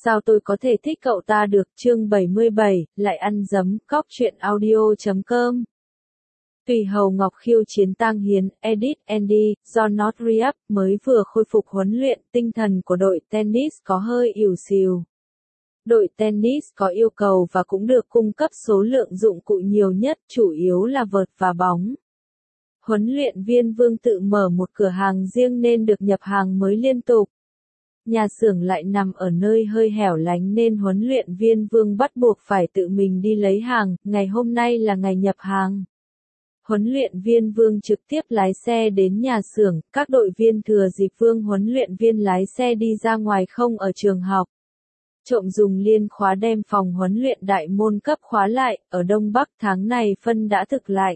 Sao tôi có thể thích cậu ta được? Chương 77, lại ăn dấm. Cóc truyện audio.com. Tùy Hầu Ngọc khiêu chiến Tang Hiến, edit Andy, do Not Re-up, mới vừa khôi phục huấn luyện, tinh thần của đội tennis có hơi ỉu xìu. Đội tennis có yêu cầu và cũng được cung cấp số lượng dụng cụ nhiều nhất, chủ yếu là vợt và bóng. Huấn luyện viên Vương tự mở một cửa hàng riêng nên được nhập hàng mới liên tục. Nhà xưởng lại nằm ở nơi hơi hẻo lánh nên huấn luyện viên Vương bắt buộc phải tự mình đi lấy hàng, ngày hôm nay là ngày nhập hàng. Huấn luyện viên Vương trực tiếp lái xe đến nhà xưởng, các đội viên thừa dịp Vương huấn luyện viên lái xe đi ra ngoài không ở trường học. Trộm dùng liên khóa đem phòng huấn luyện đại môn cấp khóa lại, ở Đông Bắc tháng này phân đã thực lạnh.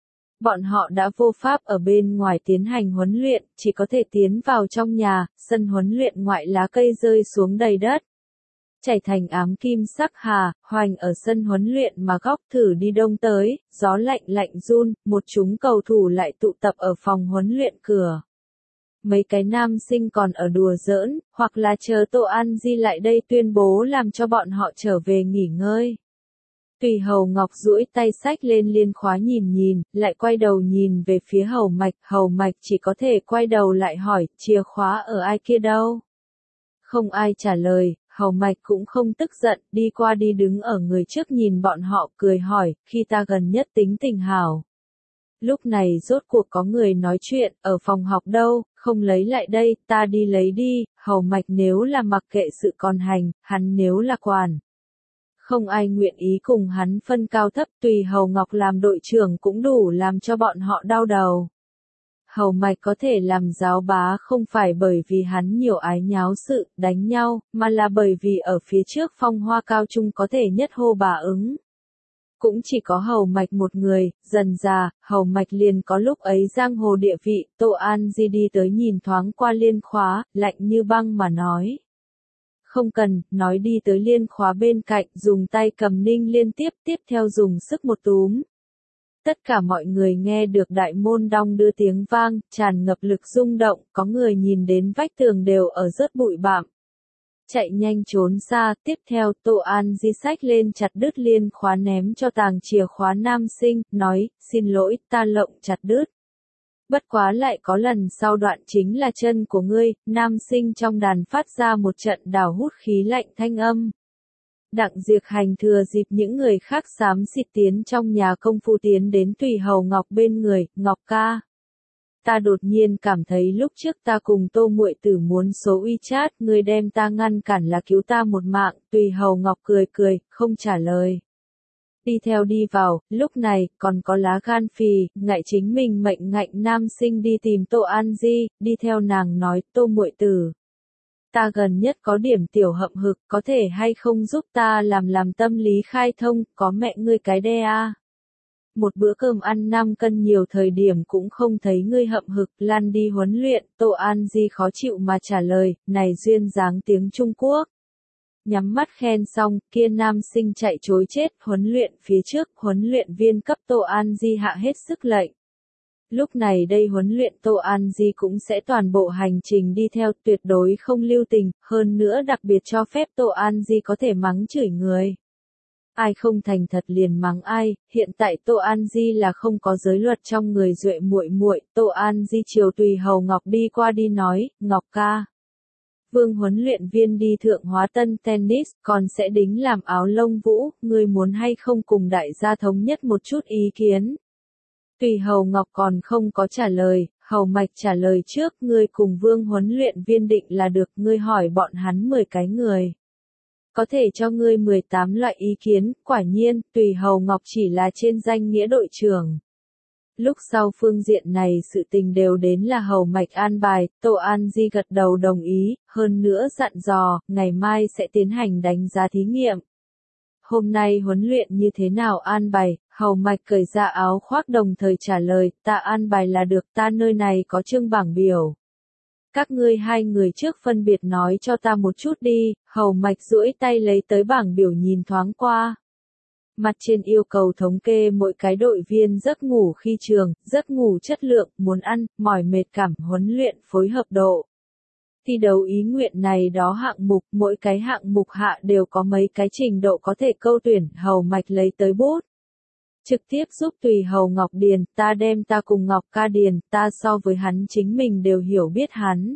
Bọn họ đã vô pháp ở bên ngoài tiến hành huấn luyện, chỉ có thể tiến vào trong nhà, sân huấn luyện ngoại lá cây rơi xuống đầy đất. Chảy thành ám kim sắc hà, hoành ở sân huấn luyện mà góc thử đi đông tới, gió lạnh lạnh run, một chúng cầu thủ lại tụ tập ở phòng huấn luyện cửa. Mấy cái nam sinh còn ở đùa giỡn, hoặc là chờ Tô An Di lại đây tuyên bố làm cho bọn họ trở về nghỉ ngơi. Tùy Hầu Ngọc duỗi tay xách lên liên khóa nhìn, lại quay đầu nhìn về phía Hầu Mạch chỉ có thể quay đầu lại hỏi, chìa khóa ở ai kia đâu? Không ai trả lời, Hầu Mạch cũng không tức giận, đi qua đi đứng ở người trước nhìn bọn họ cười hỏi, khi ta gần nhất tính tình hảo. Lúc này rốt cuộc có người nói chuyện, ở phòng học đâu, không lấy lại đây, ta đi lấy đi, Hầu Mạch nếu là mặc kệ sự còn hành, hắn nếu là quản. Không ai nguyện ý cùng hắn phân cao thấp, Tùy Hầu Ngọc làm đội trưởng cũng đủ làm cho bọn họ đau đầu. Hầu Mạch có thể làm giáo bá không phải bởi vì hắn nhiều ái nháo sự, đánh nhau, mà là bởi vì ở phía trước Phong Hoa Cao Trung có thể nhất hô bà ứng. Cũng chỉ có Hầu Mạch một người, dần già, Hầu Mạch liền có lúc ấy giang hồ địa vị, Tô An Di đi tới nhìn thoáng qua liên khóa, lạnh như băng mà nói. Không cần, nói đi tới liên khóa bên cạnh, dùng tay cầm ninh liên tiếp theo dùng sức một túm. Tất cả mọi người nghe được đại môn đong đưa tiếng vang, tràn ngập lực rung động, có người nhìn đến vách tường đều ở rớt bụi bặm. Chạy nhanh trốn xa, tiếp theo Tô An Di xách lên chặt đứt liên khóa ném cho tàng chìa khóa nam sinh, nói, xin lỗi, ta lộng chặt đứt. Bất quá lại có lần sau đoạn chính là chân của ngươi, nam sinh trong đàn phát ra một trận đào hút khí lạnh thanh âm. Đặng Diệp Hành thừa dịp những người khác xám xịt tiến trong nhà công phu tiến đến Tùy Hầu Ngọc bên người, Ngọc ca. Ta đột nhiên cảm thấy lúc trước ta cùng Tô muội tử muốn số WeChat, ngươi đem ta ngăn cản là cứu ta một mạng, Tùy Hầu Ngọc cười, không trả lời. Đi theo đi vào, lúc này, còn có lá gan phì, ngại chính mình mệnh ngạnh nam sinh đi tìm Tô An Di, đi theo nàng nói, Tô muội tử. Ta gần nhất có điểm tiểu hậm hực, có thể hay không giúp ta làm tâm lý khai thông, có mẹ ngươi cái đe a. Một bữa cơm ăn 5 cân nhiều thời điểm cũng không thấy ngươi hậm hực, lan đi huấn luyện, Tô An Di khó chịu mà trả lời, này duyên dáng tiếng Trung Quốc. Nhắm mắt khen xong, kia nam sinh chạy trối chết, huấn luyện phía trước, huấn luyện viên cấp Tô An Di hạ hết sức lệnh. Lúc này đây huấn luyện Tô An Di cũng sẽ toàn bộ hành trình đi theo, tuyệt đối không lưu tình, hơn nữa đặc biệt cho phép Tô An Di có thể mắng chửi người. Ai không thành thật liền mắng ai, hiện tại Tô An Di là không có giới luật trong người duệ muội, Tô An Di chiều Tùy Hầu Ngọc đi qua đi nói, Ngọc ca. Vương huấn luyện viên đi thượng hóa tân tennis, còn sẽ đính làm áo lông vũ, ngươi muốn hay không cùng đại gia thống nhất một chút ý kiến. Tùy Hầu Ngọc còn không có trả lời, Hầu Mạch trả lời trước, ngươi cùng Vương huấn luyện viên định là được, ngươi hỏi bọn hắn 10 cái người. Có thể cho ngươi 18 loại ý kiến, quả nhiên, Tùy Hầu Ngọc chỉ là trên danh nghĩa đội trưởng. Lúc sau phương diện này sự tình đều đến là Hầu Mạch an bài, Tô An Di gật đầu đồng ý, hơn nữa dặn dò, ngày mai sẽ tiến hành đánh giá thí nghiệm. Hôm nay huấn luyện như thế nào an bài, Hầu Mạch cởi ra áo khoác đồng thời trả lời, ta an bài là được, ta nơi này có chương bảng biểu. Các ngươi hai người trước phân biệt nói cho ta một chút đi, Hầu Mạch duỗi tay lấy tới bảng biểu nhìn thoáng qua. Mặt trên yêu cầu thống kê mỗi cái đội viên giấc ngủ khi trường, giấc ngủ chất lượng, muốn ăn, mỏi mệt cảm, huấn luyện, phối hợp độ. Thi đấu ý nguyện này đó hạng mục, mỗi cái hạng mục hạ đều có mấy cái trình độ có thể câu tuyển, Hầu Mạch lấy tới bút. Trực tiếp giúp Tùy Hầu Ngọc điền, ta đem ta cùng Ngọc ca điền, ta so với hắn chính mình đều hiểu biết hắn.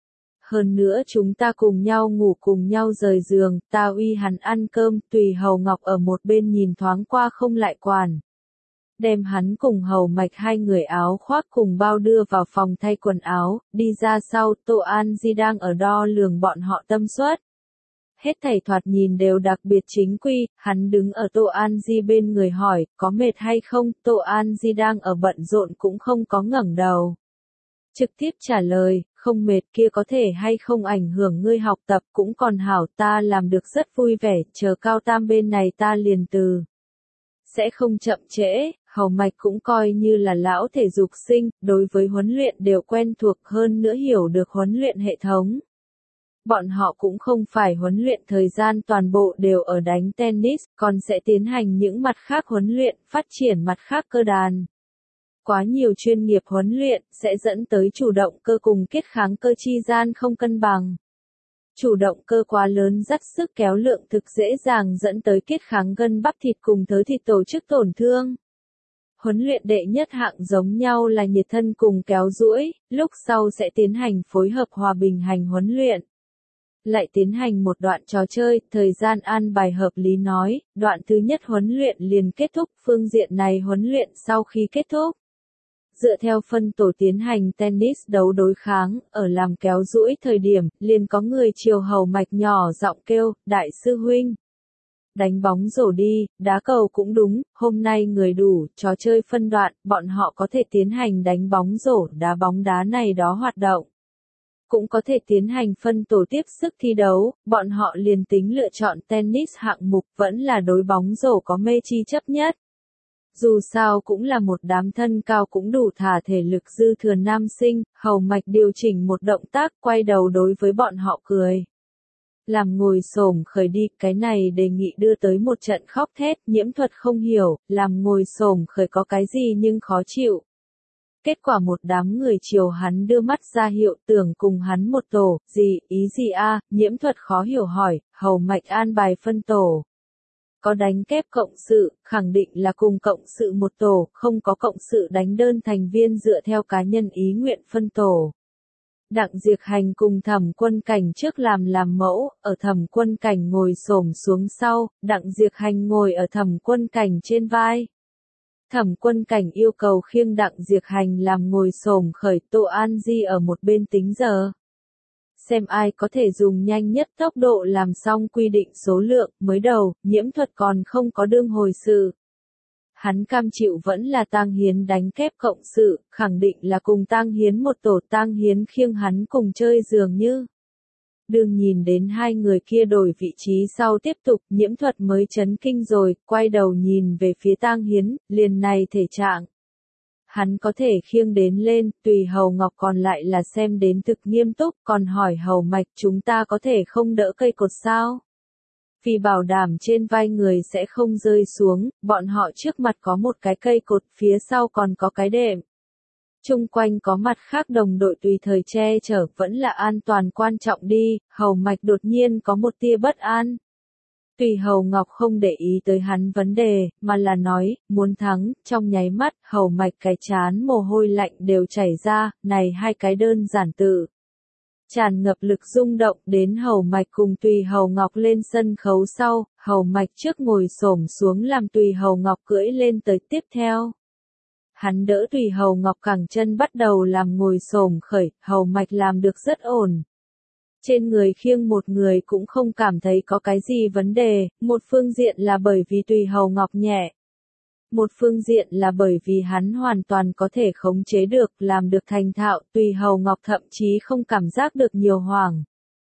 Hơn nữa chúng ta cùng nhau ngủ cùng nhau rời giường, ta uy hắn ăn cơm, Tùy Hầu Ngọc ở một bên nhìn thoáng qua không lại quản. Đem hắn cùng Hầu Mạch hai người áo khoác cùng bao đưa vào phòng thay quần áo, đi ra sau, Tô An Di đang ở đo lường bọn họ tâm suất. Hết thảy thoạt nhìn đều đặc biệt chính quy, hắn đứng ở Tô An Di bên người hỏi, có mệt hay không, Tô An Di đang ở bận rộn cũng không có ngẩng đầu. Trực tiếp trả lời, không mệt kia có thể hay không ảnh hưởng ngươi học tập cũng còn hảo, ta làm được rất vui vẻ, chờ cao tam bên này ta liền từ. Sẽ không chậm trễ, Hầu Mạch cũng coi như là lão thể dục sinh, đối với huấn luyện đều quen thuộc hơn nữa hiểu được huấn luyện hệ thống. Bọn họ cũng không phải huấn luyện thời gian toàn bộ đều ở đánh tennis, còn sẽ tiến hành những mặt khác huấn luyện, phát triển mặt khác cơ đàn. Quá nhiều chuyên nghiệp huấn luyện, sẽ dẫn tới chủ động cơ cùng kết kháng cơ chi gian không cân bằng. Chủ động cơ quá lớn dắt sức kéo lượng thực dễ dàng dẫn tới kết kháng gân bắp thịt cùng thớ thịt tổ chức tổn thương. Huấn luyện đệ nhất hạng giống nhau là nhiệt thân cùng kéo duỗi, lúc sau sẽ tiến hành phối hợp hòa bình hành huấn luyện. Lại tiến hành một đoạn trò chơi, thời gian an bài hợp lý nói, đoạn thứ nhất huấn luyện liền kết thúc, phương diện này huấn luyện sau khi kết thúc. Dựa theo phân tổ tiến hành tennis đấu đối kháng, ở làm kéo duỗi thời điểm, liền có người chiều Hầu Mạch nhỏ giọng kêu, đại sư huynh. Đánh bóng rổ đi, đá cầu cũng đúng, hôm nay người đủ, trò chơi phân đoạn, bọn họ có thể tiến hành đánh bóng rổ, đá bóng đá này đó hoạt động. Cũng có thể tiến hành phân tổ tiếp sức thi đấu, bọn họ liền tính lựa chọn tennis hạng mục vẫn là đối bóng rổ có mê chi chấp nhất. Dù sao cũng là một đám thân cao cũng đủ thả thể lực dư thừa nam sinh, Hầu Mạch điều chỉnh một động tác quay đầu đối với bọn họ cười. Làm ngồi xổm khởi đi, cái này đề nghị đưa tới một trận khóc thét, Nhiễm Thuật không hiểu, làm ngồi xổm khởi có cái gì nhưng khó chịu. Kết quả một đám người chiều hắn đưa mắt ra hiệu tưởng cùng hắn một tổ, gì, ý gì a? Nhiễm Thuật khó hiểu hỏi, Hầu Mạch an bài phân tổ. Có đánh kép cộng sự, khẳng định là cùng cộng sự một tổ, không có cộng sự đánh đơn thành viên dựa theo cá nhân ý nguyện phân tổ. Đặng Diệp Hành cùng Thẩm Quân Cảnh trước làm mẫu, ở Thẩm Quân Cảnh ngồi xổm xuống sau, Đặng Diệp Hành ngồi ở Thẩm Quân Cảnh trên vai. Thẩm Quân Cảnh yêu cầu khiêng Đặng Diệp Hành làm ngồi xổm khởi, Tô An Di ở một bên tính giờ. Xem ai có thể dùng nhanh nhất tốc độ làm xong quy định số lượng, mới đầu, Nhiễm Thuật còn không có đương hồi sự. Hắn cam chịu vẫn là Tang Hiến đánh kép cộng sự, khẳng định là cùng Tang Hiến một tổ, Tang Hiến khiêng hắn cùng chơi dường như. Đương nhìn đến hai người kia đổi vị trí sau tiếp tục, Nhiễm Thuật mới chấn kinh rồi, quay đầu nhìn về phía Tang Hiến, liền này thể trạng. Hắn có thể khiêng đến lên, Tùy Hầu Ngọc còn lại là xem đến thực nghiêm túc, còn hỏi Hầu Mạch chúng ta có thể không đỡ cây cột sao? Vì bảo đảm trên vai người sẽ không rơi xuống, bọn họ trước mặt có một cái cây cột, phía sau còn có cái đệm. Chung quanh có mặt khác đồng đội tùy thời che chở, vẫn là an toàn quan trọng đi, Hầu Mạch đột nhiên có một tia bất an. Tùy Hầu Ngọc không để ý tới hắn vấn đề, mà là nói, muốn thắng, trong nháy mắt, Hầu Mạch cái chán mồ hôi lạnh đều chảy ra, này hai cái đơn giản tự. Tràn ngập lực rung động đến Hầu Mạch cùng Tùy Hầu Ngọc lên sân khấu sau, Hầu Mạch trước ngồi xổm xuống làm Tùy Hầu Ngọc cưỡi lên tới tiếp theo. Hắn đỡ Tùy Hầu Ngọc cẳng chân bắt đầu làm ngồi xổm khởi, Hầu Mạch làm được rất ổn. Trên người khiêng một người cũng không cảm thấy có cái gì vấn đề, một phương diện là bởi vì Tùy Hầu Ngọc nhẹ. Một phương diện là bởi vì hắn hoàn toàn có thể khống chế được, làm được thành thạo, Tùy Hầu Ngọc thậm chí không cảm giác được nhiều hoảng.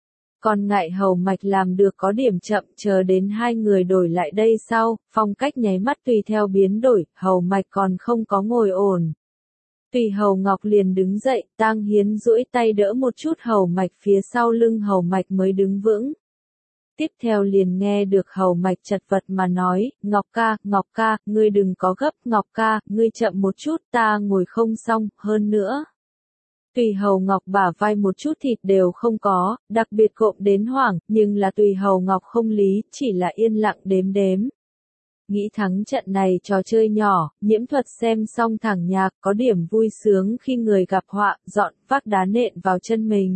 Còn ngại Hầu Mạch làm được có điểm chậm, chờ đến hai người đổi lại đây sau, phong cách nháy mắt tùy theo biến đổi, Hầu Mạch còn không có ngồi ổn. Tùy Hầu Ngọc liền đứng dậy, Tang Hiến duỗi tay đỡ một chút Hầu Mạch phía sau lưng Hầu Mạch mới đứng vững. Tiếp theo liền nghe được Hầu Mạch chật vật mà nói, Ngọc ca, ngươi đừng có gấp, Ngọc ca, ngươi chậm một chút, ta ngồi không xong, hơn nữa. Tùy Hầu Ngọc bả vai một chút thịt đều không có, đặc biệt cộm đến hoảng, nhưng là Tùy Hầu Ngọc không lý, chỉ là yên lặng đếm đếm. Nghĩ thắng trận này trò chơi nhỏ, Nhiễm Thuật xem xong thẳng nhạc, có điểm vui sướng khi người gặp họa, dọn vác đá nện vào chân mình.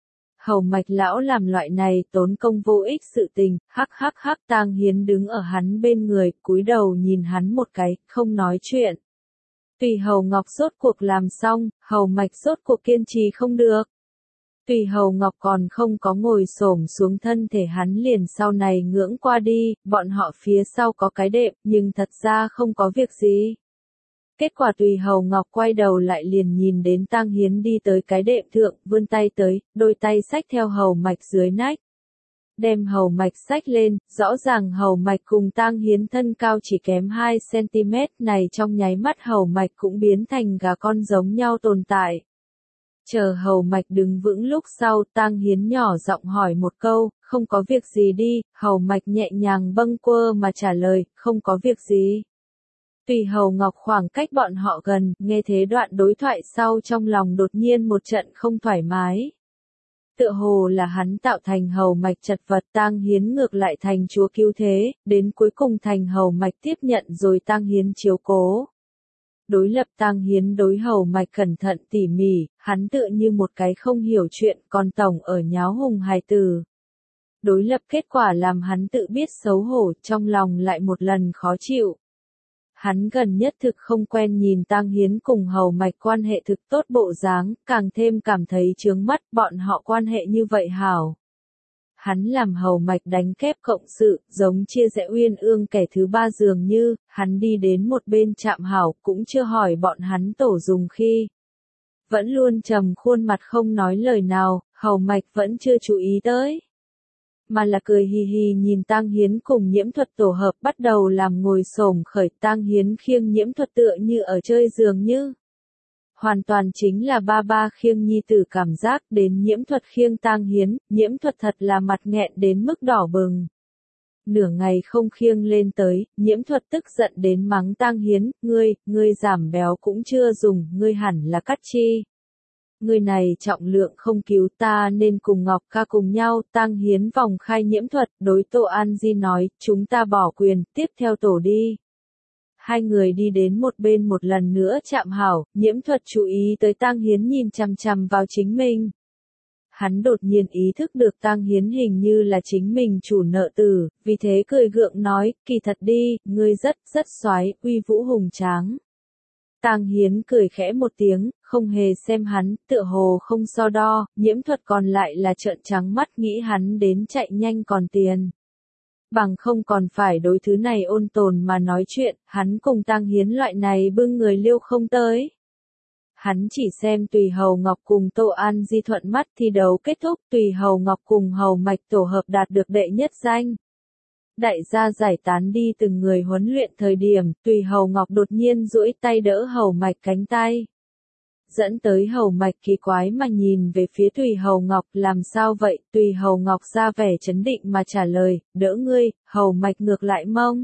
Hầu Mạch lão làm loại này tốn công vô ích sự tình, hắc, Tang Hiến đứng ở hắn bên người, cúi đầu nhìn hắn một cái, không nói chuyện. Tùy Hầu Ngọc rốt cuộc làm xong, Hầu Mạch rốt cuộc kiên trì không được. Tùy Hầu Ngọc còn không có ngồi xổm xuống, thân thể hắn liền sau này ngưỡng qua đi, bọn họ phía sau có cái đệm, nhưng thật ra không có việc gì. Kết quả Tùy Hầu Ngọc quay đầu lại liền nhìn đến Tang Hiến đi tới cái đệm thượng, vươn tay tới, đôi tay xách theo Hầu Mạch dưới nách. Đem Hầu Mạch xách lên, rõ ràng Hầu Mạch cùng Tang Hiến thân cao chỉ kém 2 cm, này trong nháy mắt Hầu Mạch cũng biến thành gà con giống nhau tồn tại. Chờ Hầu Mạch đứng vững lúc sau, Tang Hiến nhỏ giọng hỏi một câu, không có việc gì đi, Hầu Mạch nhẹ nhàng bâng quơ mà trả lời, không có việc gì. Tùy Hầu Ngọc khoảng cách bọn họ gần, nghe thế đoạn đối thoại sau trong lòng đột nhiên một trận không thoải mái. Tựa hồ là hắn tạo thành Hầu Mạch chật vật, Tang Hiến ngược lại thành chúa cứu thế, đến cuối cùng thành Hầu Mạch tiếp nhận rồi Tang Hiến chiếu cố. Đối lập Tang Hiến đối Hầu Mạch cẩn thận tỉ mỉ, hắn tựa như một cái không hiểu chuyện, còn tổng ở nháo hùng hài tử. Đối lập kết quả làm hắn tự biết xấu hổ, trong lòng lại một lần khó chịu. Hắn gần nhất thực không quen nhìn Tang Hiến cùng Hầu Mạch quan hệ thực tốt bộ dáng, càng thêm cảm thấy chướng mắt, bọn họ quan hệ như vậy hảo. Hắn làm Hầu Mạch đánh kép cộng sự, giống chia rẽ uyên ương kẻ thứ ba dường như, hắn đi đến một bên chạm hảo, cũng chưa hỏi bọn hắn tổ dùng khi. Vẫn luôn trầm khuôn mặt không nói lời nào, Hầu Mạch vẫn chưa chú ý tới. Mà là cười hì hì nhìn Tang Hiến cùng Nhiễm Thuật tổ hợp bắt đầu làm ngồi xổm khởi, Tang Hiến khiêng Nhiễm Thuật tựa như ở chơi dường như. Hoàn toàn chính là ba ba khiêng nhi tử cảm giác, đến Nhiễm Thuật khiêng Tang Hiến, Nhiễm Thuật thật là mặt nghẹn đến mức đỏ bừng. Nửa ngày không khiêng lên tới, Nhiễm Thuật tức giận đến mắng Tang Hiến, ngươi giảm béo cũng chưa dùng, ngươi hẳn là cắt chi. Người này trọng lượng không cứu ta nên cùng Ngọc ca cùng nhau. Tang Hiến vòng khai Nhiễm Thuật, đối Tô An Di nói, chúng ta bỏ quyền, tiếp theo tổ đi. Hai người đi đến một bên một lần nữa chạm hảo, Nhiễm Thuật chú ý tới Tang Hiến nhìn chằm chằm vào chính mình. Hắn đột nhiên ý thức được Tang Hiến hình như là chính mình chủ nợ tử, vì thế cười gượng nói, kỳ thật đi, ngươi rất soái, uy vũ hùng tráng. Tang Hiến cười khẽ một tiếng, không hề xem hắn, tựa hồ không so đo, Nhiễm Thuật còn lại là trợn trắng mắt nghĩ hắn đến chạy nhanh còn tiền. Bằng không còn phải đối thứ này ôn tồn mà nói chuyện, hắn cùng Tang Hiến loại này bưng người liêu không tới. Hắn chỉ xem Tùy Hầu Ngọc cùng Tô An Di thuận mắt thi đấu kết thúc, Tùy Hầu Ngọc cùng Hầu Mạch tổ hợp đạt được đệ nhất danh. Đại gia giải tán đi từng người huấn luyện thời điểm, Tùy Hầu Ngọc đột nhiên duỗi tay đỡ Hầu Mạch cánh tay. Dẫn tới Hầu Mạch kỳ quái mà nhìn về phía Tùy Hầu Ngọc, làm sao vậy? Tùy Hầu Ngọc ra vẻ chấn định mà trả lời, đỡ ngươi. Hầu Mạch ngược lại mông.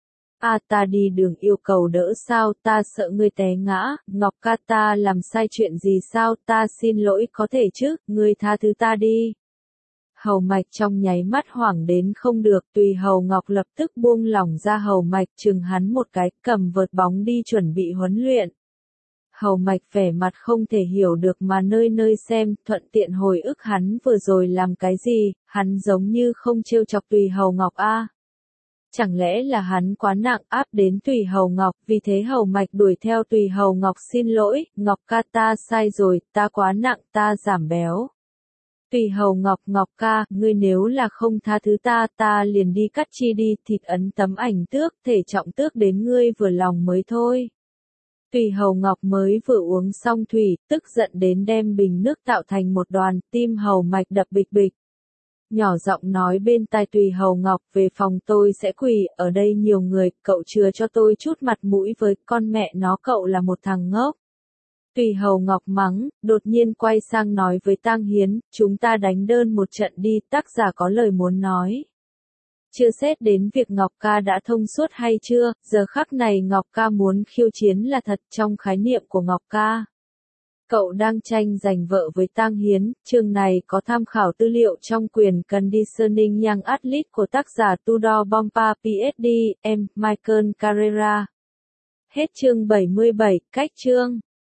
Ta đi đường yêu cầu đỡ sao, ta sợ ngươi té ngã. Ngọc ca, ta làm sai chuyện gì sao, ta xin lỗi có thể chứ, ngươi tha thứ ta đi. Hầu Mạch trong nháy mắt hoảng đến không được, Tùy Hầu Ngọc lập tức buông lỏng ra Hầu Mạch, chừng hắn một cái, cầm vợt bóng đi chuẩn bị huấn luyện. Hầu Mạch vẻ mặt không thể hiểu được mà nơi nơi xem, thuận tiện hồi ức hắn vừa rồi làm cái gì, hắn giống như không trêu chọc Tùy Hầu Ngọc a. Chẳng lẽ là hắn quá nặng áp đến Tùy Hầu Ngọc, vì thế Hầu Mạch đuổi theo Tùy Hầu Ngọc xin lỗi, Ngọc ca ta sai rồi, ta quá nặng, ta giảm béo. Tùy Hầu Ngọc, Ngọc ca, ngươi nếu là không tha thứ ta liền đi cắt chi đi, thịt ấn tấm ảnh tước, thể trọng tước đến ngươi vừa lòng mới thôi. Tùy Hầu Ngọc mới vừa uống xong thủy, tức giận đến đem bình nước tạo thành một đoàn, tim Hầu Mạch đập bịch bịch. Nhỏ giọng nói bên tai Tùy Hầu Ngọc, về phòng tôi sẽ quỳ, ở đây nhiều người, cậu chừa cho tôi chút mặt mũi với, con mẹ nó cậu là một thằng ngốc. Tùy Hầu Ngọc mắng, đột nhiên quay sang nói với Tang Hiến, chúng ta đánh đơn một trận đi, tác giả có lời muốn nói. Chưa xét đến việc Ngọc ca đã thông suốt hay chưa, giờ khắc này Ngọc ca muốn khiêu chiến là thật trong khái niệm của Ngọc ca. Cậu đang tranh giành vợ với Tang Hiến. Chương này có tham khảo tư liệu trong quyển Conditioning Young Athlete của tác giả Tudor Bompa PhD, M. Michael Carrera. Hết chương 77, cách chương.